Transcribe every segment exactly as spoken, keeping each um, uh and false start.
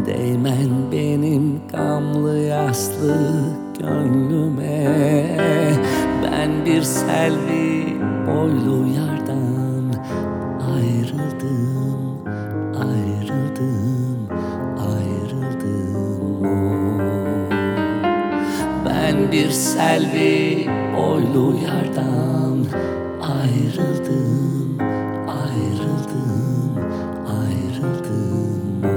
Değmen benim gamlı yaslı gönlüme. Ben bir selvi boylu yardan ayrıldım, ayrıldım, ayrıldım. Oh. Ben bir selvi boylu yardan ayrıldım, ayrıldım, ayrıldım.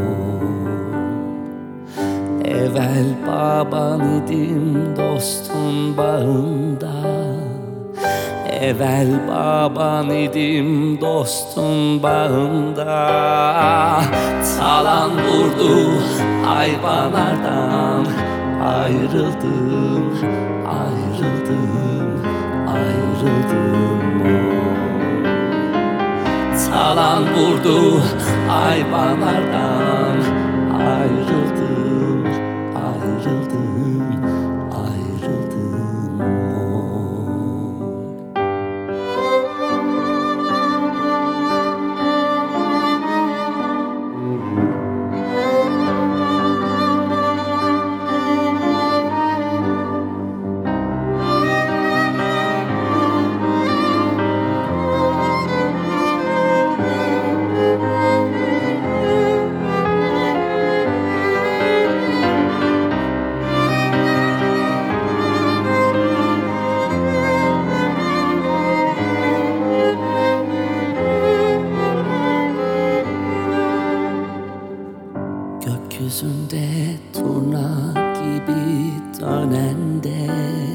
Oh. Evvel baban idim dostun bağında, evvel baban idim dostun bağında. Talan vurdu hayvanlardan ayrıldım, ayrıldım, ayrıldım. Oh. Talan vurdu hayvanlardan ayrıldım, ayrıldım, ayrıldım. Oh. Gökyüzünde turna gibi dönende,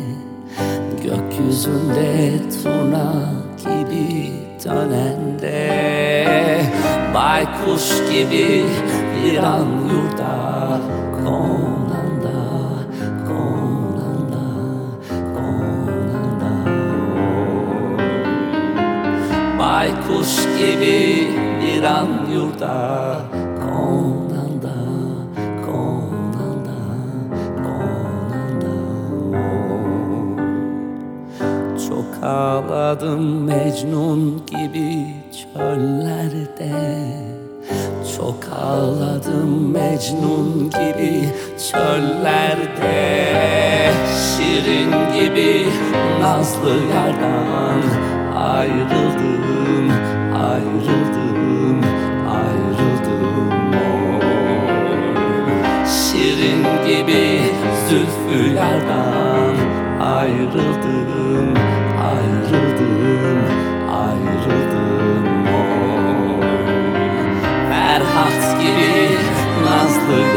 gökyüzünde turna gibi dönende, baykuş gibi bir an yurda konanda, konanda, konanda. Baykuş gibi bir an yurda konanda, konanda, konanda. Oh. Çok ağladım Mecnun gibi çöllerde, çok ağladım Mecnun gibi çöllerde. Şirin gibi nazlı yardan ayrıldım, ayrıldım, ayrıldım. Oh. Şirin gibi zülfü yardan ayrıldım, ayrıldım, ayrıldım. Oh. Ferhat gibi nazlı